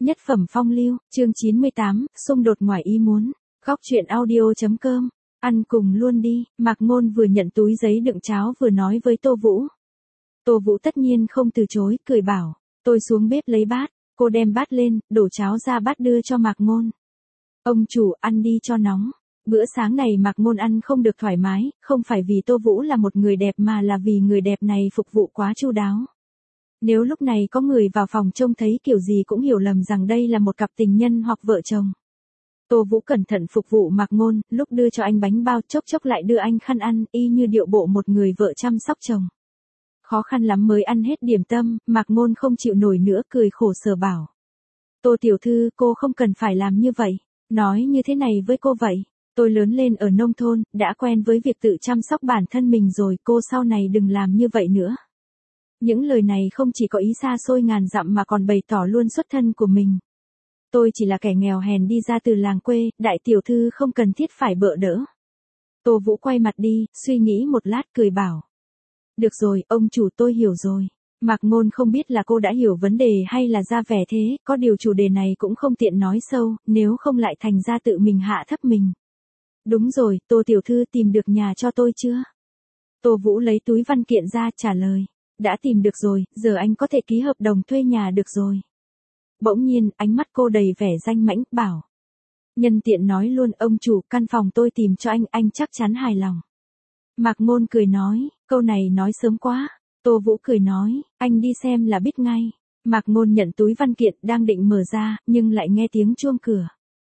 Nhất phẩm phong lưu, chương 98, xung đột ngoài ý muốn. Góc truyện audio.com. Ăn cùng luôn đi, Mạc Ngôn vừa nhận túi giấy đựng cháo vừa nói với Tô Vũ. Tô Vũ tất nhiên không từ chối, cười bảo, tôi xuống bếp lấy bát. Cô đem bát lên, đổ cháo ra bát đưa cho Mạc Ngôn. Ông chủ, ăn đi cho nóng. Bữa sáng này Mạc Ngôn ăn không được thoải mái, không phải vì Tô Vũ là một người đẹp mà là vì người đẹp này phục vụ quá chu đáo. Nếu lúc này có người vào phòng trông thấy kiểu gì cũng hiểu lầm rằng đây là một cặp tình nhân hoặc vợ chồng. Tô Vũ cẩn thận phục vụ Mạc Ngôn, lúc đưa cho anh bánh bao chốc chốc lại đưa anh khăn ăn, y như điệu bộ một người vợ chăm sóc chồng. Khó khăn lắm mới ăn hết điểm tâm, Mạc Ngôn không chịu nổi nữa cười khổ sở bảo. Tô tiểu thư, cô không cần phải làm như vậy, nói như thế này với cô vậy. Tôi lớn lên ở nông thôn, đã quen với việc tự chăm sóc bản thân mình rồi, cô sau này đừng làm như vậy nữa. Những lời này không chỉ có ý xa xôi ngàn dặm mà còn bày tỏ luôn xuất thân của mình. Tôi chỉ là kẻ nghèo hèn đi ra từ làng quê, đại tiểu thư không cần thiết phải bợ đỡ. Tô Vũ quay mặt đi, suy nghĩ một lát cười bảo. Được rồi, ông chủ tôi hiểu rồi. Mạc Ngôn không biết là cô đã hiểu vấn đề hay là ra vẻ thế, có điều chủ đề này cũng không tiện nói sâu, nếu không lại thành ra tự mình hạ thấp mình. Đúng rồi, Tô tiểu thư tìm được nhà cho tôi chưa? Tô Vũ lấy túi văn kiện ra trả lời. Đã tìm được rồi, giờ anh có thể ký hợp đồng thuê nhà được rồi. Bỗng nhiên, ánh mắt cô đầy vẻ danh mãnh, bảo. Nhân tiện nói luôn, ông chủ, căn phòng tôi tìm cho anh chắc chắn hài lòng. Mạc Ngôn cười nói, câu này nói sớm quá. Tô Vũ cười nói, anh đi xem là biết ngay. Mạc Ngôn nhận túi văn kiện đang định mở ra, nhưng lại nghe tiếng chuông cửa.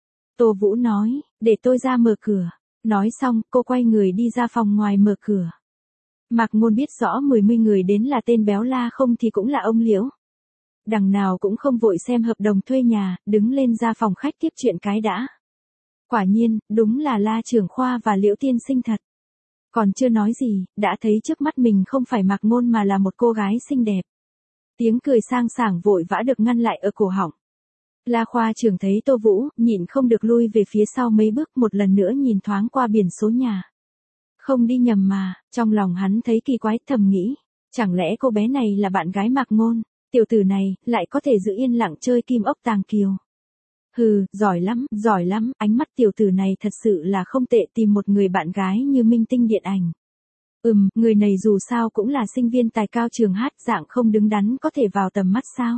Tô Vũ nói, để tôi ra mở cửa. Nói xong, cô quay người đi ra phòng ngoài mở cửa. Mạc Ngôn biết rõ 10 người đến là tên béo La không thì cũng là ông Liễu. Đằng nào cũng không vội xem hợp đồng thuê nhà, đứng lên ra phòng khách tiếp chuyện cái đã. Quả nhiên, đúng là La trưởng khoa và Liễu tiên sinh thật. Còn chưa nói gì, đã thấy trước mắt mình không phải Mạc Ngôn mà là một cô gái xinh đẹp. Tiếng cười sang sảng vội vã được ngăn lại ở cổ họng. La khoa trưởng thấy Tô Vũ, nhịn không được lui về phía sau mấy bước, một lần nữa nhìn thoáng qua biển số nhà. Không đi nhầm mà, trong lòng hắn thấy kỳ quái, thầm nghĩ. Chẳng lẽ cô bé này là bạn gái Mạc Ngôn, tiểu tử này, lại có thể giữ yên lặng chơi kim ốc tàng kiều. Hừ, giỏi lắm, ánh mắt tiểu tử này thật sự là không tệ, tìm một người bạn gái như minh tinh điện ảnh. Người này dù sao cũng là sinh viên tài cao trường hát, dạng không đứng đắn có thể vào tầm mắt sao.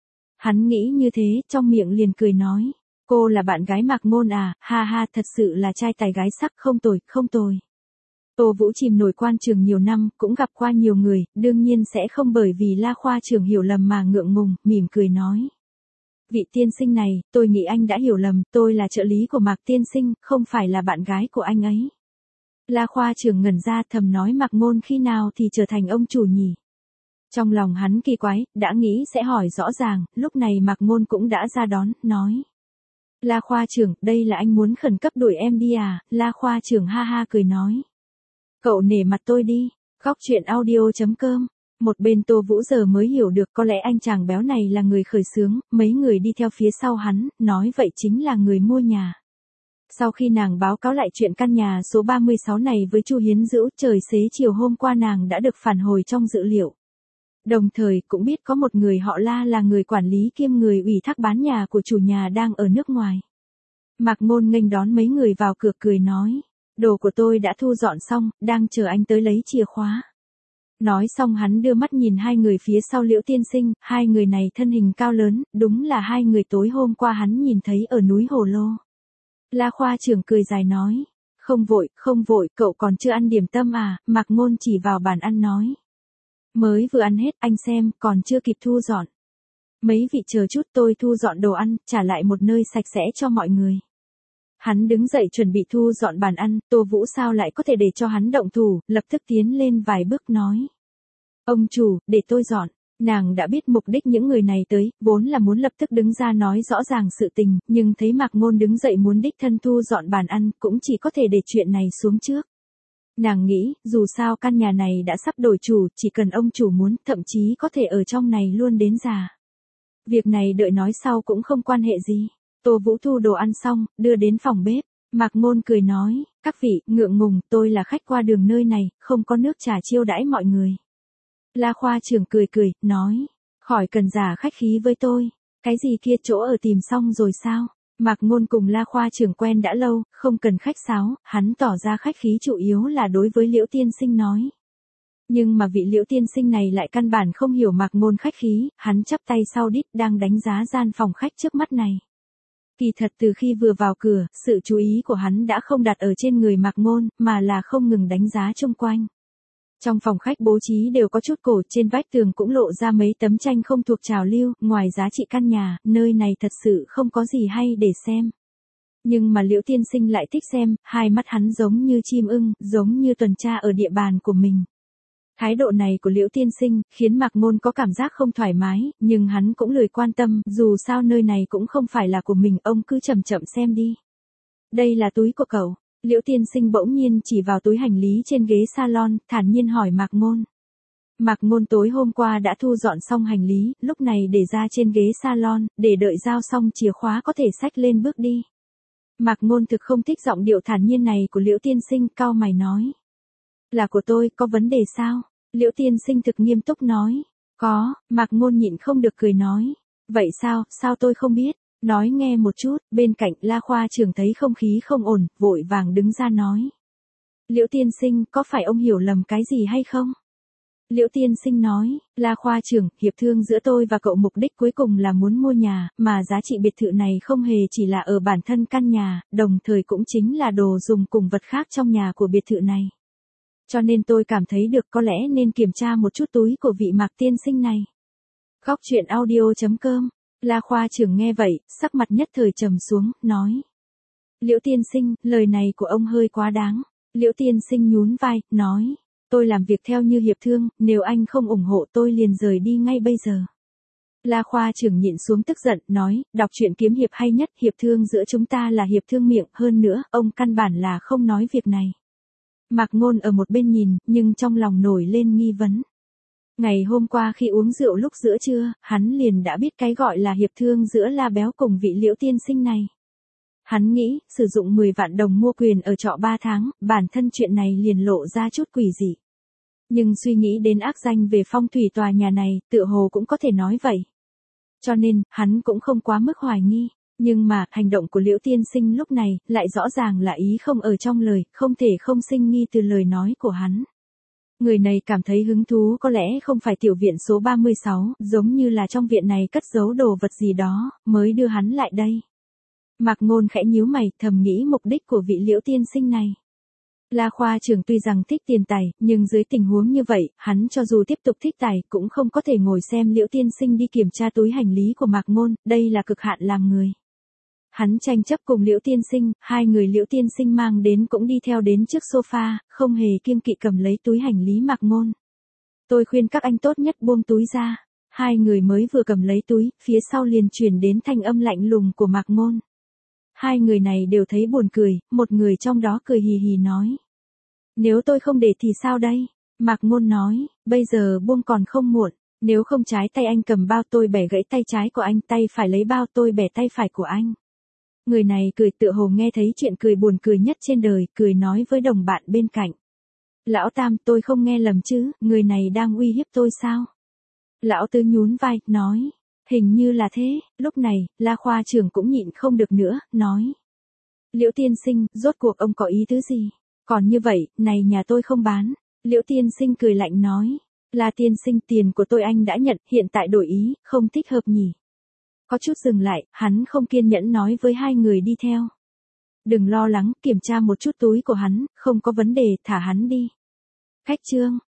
Hắn nghĩ như thế, trong miệng liền cười nói. Cô là bạn gái Mạc Ngôn à, ha ha, thật sự là trai tài gái sắc, không tồi. Tô Vũ chìm nổi quan trường nhiều năm, cũng gặp qua nhiều người, đương nhiên sẽ không bởi vì La khoa trưởng hiểu lầm mà ngượng ngùng, mỉm cười nói. Vị tiên sinh này, tôi nghĩ anh đã hiểu lầm, tôi là trợ lý của Mạc tiên sinh, không phải là bạn gái của anh ấy. La khoa trưởng ngẩn ra, thầm nói Mạc Ngôn khi nào thì trở thành ông chủ nhỉ? Trong lòng hắn kỳ quái, đã nghĩ sẽ hỏi rõ ràng, lúc này Mạc Ngôn cũng đã ra đón, nói. La khoa trưởng, đây là anh muốn khẩn cấp đuổi em đi à? La khoa trưởng ha ha cười nói. Cậu nể mặt tôi đi. Góc truyện audio.com. Một bên Tô Vũ giờ mới hiểu được có lẽ anh chàng béo này là người khởi xướng, mấy người đi theo phía sau hắn, nói vậy chính là người mua nhà. Sau khi nàng báo cáo lại chuyện căn nhà số 36 này với Chu Hiến Dữu, trời xế chiều hôm qua nàng đã được phản hồi trong dữ liệu. Đồng thời cũng biết có một người họ La là người quản lý kiêm người ủy thác bán nhà của chủ nhà đang ở nước ngoài. Mạc Ngôn nghênh đón mấy người vào cửa cười nói. Đồ của tôi đã thu dọn xong, đang chờ anh tới lấy chìa khóa. Nói xong hắn đưa mắt nhìn hai người phía sau Liễu tiên sinh, hai người này thân hình cao lớn, đúng là hai người tối hôm qua hắn nhìn thấy ở núi Hồ Lô. La khoa trưởng cười dài nói. Không vội, cậu còn chưa ăn điểm tâm à? Mạc Ngôn chỉ vào bàn ăn nói. Mới vừa ăn hết, anh xem, còn chưa kịp thu dọn. Mấy vị chờ chút, tôi thu dọn đồ ăn, trả lại một nơi sạch sẽ cho mọi người. Hắn đứng dậy chuẩn bị thu dọn bàn ăn, Tô Vũ sao lại có thể để cho hắn động thủ, lập tức tiến lên vài bước nói. Ông chủ, để tôi dọn. Nàng đã biết mục đích những người này tới, vốn là muốn lập tức đứng ra nói rõ ràng sự tình, nhưng thấy Mạc Ngôn đứng dậy muốn đích thân thu dọn bàn ăn, cũng chỉ có thể để chuyện này xuống trước. Nàng nghĩ, dù sao căn nhà này đã sắp đổi chủ, chỉ cần ông chủ muốn, thậm chí có thể ở trong này luôn đến già. Việc này đợi nói sau cũng không quan hệ gì. Tô Vũ thu đồ ăn xong, đưa đến phòng bếp. Mạc Ngôn cười nói, các vị, ngượng ngùng, tôi là khách qua đường nơi này, không có nước trà chiêu đãi mọi người. La khoa trưởng cười, nói, khỏi cần giả khách khí với tôi. Cái gì kia, chỗ ở tìm xong rồi sao? Mạc Ngôn cùng La Khoa trưởng quen đã lâu, không cần khách sáo, hắn tỏ ra khách khí chủ yếu là đối với Liễu tiên sinh nói. Nhưng mà vị Liễu tiên sinh này lại căn bản không hiểu Mạc Ngôn khách khí, hắn chắp tay sau đít đang đánh giá gian phòng khách trước mắt này. Kỳ thật từ khi vừa vào cửa, sự chú ý của hắn đã không đặt ở trên người Mạc Ngôn, mà là không ngừng đánh giá xung quanh. Trong phòng khách bố trí đều có chút cổ, trên vách tường cũng lộ ra mấy tấm tranh không thuộc trào lưu, ngoài giá trị căn nhà, nơi này thật sự không có gì hay để xem. Nhưng mà Liễu tiên sinh lại thích xem, hai mắt hắn giống như chim ưng, giống như tuần tra ở địa bàn của mình. Thái độ này của Liễu tiên sinh, khiến Mạc Ngôn có cảm giác không thoải mái, nhưng hắn cũng lười quan tâm, dù sao nơi này cũng không phải là của mình, ông cứ chậm chậm xem đi. Đây là túi của cậu. Liễu tiên sinh bỗng nhiên chỉ vào túi hành lý trên ghế salon, thản nhiên hỏi Mạc Ngôn. Mạc Ngôn tối hôm qua đã thu dọn xong hành lý, lúc này để ra trên ghế salon, để đợi giao xong chìa khóa có thể xách lên bước đi. Mạc Ngôn thực không thích giọng điệu thản nhiên này của Liễu tiên sinh, cau mày nói. Là của tôi, có vấn đề sao? Liễu tiên sinh thực nghiêm túc nói. Có, Mạc Ngôn nhịn không được cười nói. Vậy sao tôi không biết? Nói nghe một chút, bên cạnh La Khoa trưởng thấy không khí không ổn, vội vàng đứng ra nói. Liễu tiên sinh, có phải ông hiểu lầm cái gì hay không? Liễu tiên sinh nói, La Khoa trưởng, hiệp thương giữa tôi và cậu mục đích cuối cùng là muốn mua nhà, mà giá trị biệt thự này không hề chỉ là ở bản thân căn nhà, đồng thời cũng chính là đồ dùng cùng vật khác trong nhà của biệt thự này. Cho nên tôi cảm thấy được có lẽ nên kiểm tra một chút túi của vị Mạc tiên sinh này. Góc truyện audio.com. La Khoa trưởng nghe vậy, sắc mặt nhất thời trầm xuống, nói. Liễu tiên sinh, lời này của ông hơi quá đáng. Liễu tiên sinh nhún vai, nói. Tôi làm việc theo như hiệp thương, nếu anh không ủng hộ tôi liền rời đi ngay bây giờ. La Khoa trưởng nhịn xuống tức giận, nói, đọc truyện kiếm hiệp hay nhất, hiệp thương giữa chúng ta là hiệp thương miệng, hơn nữa, ông căn bản là không nói việc này. Mạc Ngôn ở một bên nhìn, nhưng trong lòng nổi lên nghi vấn. Ngày hôm qua khi uống rượu lúc giữa trưa, hắn liền đã biết cái gọi là hiệp thương giữa La Béo cùng vị Liễu tiên sinh này. Hắn nghĩ, sử dụng 10 vạn đồng mua quyền ở trọ 3 tháng, bản thân chuyện này liền lộ ra chút quỷ dị. Nhưng suy nghĩ đến ác danh về phong thủy tòa nhà này, tựa hồ cũng có thể nói vậy. Cho nên, hắn cũng không quá mức hoài nghi. Nhưng mà, hành động của Liễu tiên sinh lúc này, lại rõ ràng là ý không ở trong lời, không thể không sinh nghi từ lời nói của hắn. Người này cảm thấy hứng thú có lẽ không phải tiểu viện số 36, giống như là trong viện này cất giấu đồ vật gì đó, mới đưa hắn lại đây. Mạc Ngôn khẽ nhíu mày, thầm nghĩ mục đích của vị Liễu tiên sinh này. La Khoa trưởng tuy rằng thích tiền tài, nhưng dưới tình huống như vậy, hắn cho dù tiếp tục thích tài, cũng không có thể ngồi xem Liễu tiên sinh đi kiểm tra túi hành lý của Mạc Ngôn, đây là cực hạn làm người. Hắn tranh chấp cùng Liễu tiên sinh, hai người Liễu tiên sinh mang đến cũng đi theo đến trước sofa, không hề kiêng kỵ cầm lấy túi hành lý Mạc Ngôn. Tôi khuyên các anh tốt nhất buông túi ra. Hai người mới vừa cầm lấy túi, phía sau liền truyền đến thanh âm lạnh lùng của Mạc Ngôn. Hai người này đều thấy buồn cười, một người trong đó cười hì hì nói. Nếu tôi không để thì sao đây? Mạc Ngôn nói, bây giờ buông còn không muộn, nếu không trái tay anh cầm bao tôi bẻ gãy tay trái của anh, tay phải lấy bao tôi bẻ tay phải của anh. Người này cười tựa hồ nghe thấy chuyện cười buồn cười nhất trên đời, cười nói với đồng bạn bên cạnh. Lão Tam, tôi không nghe lầm chứ, người này đang uy hiếp tôi sao? Lão Tứ nhún vai, nói. Hình như là thế, lúc này, La Khoa trưởng cũng nhịn không được nữa, nói. Liễu tiên sinh, rốt cuộc ông có ý tứ gì? Còn như vậy, này nhà tôi không bán. Liễu tiên sinh cười lạnh nói. La tiên sinh, tiền của tôi anh đã nhận, hiện tại đổi ý, không thích hợp nhỉ? Có chút dừng lại, hắn không kiên nhẫn nói với hai người đi theo. Đừng lo lắng, kiểm tra một chút túi của hắn, không có vấn đề, thả hắn đi. Khách trương.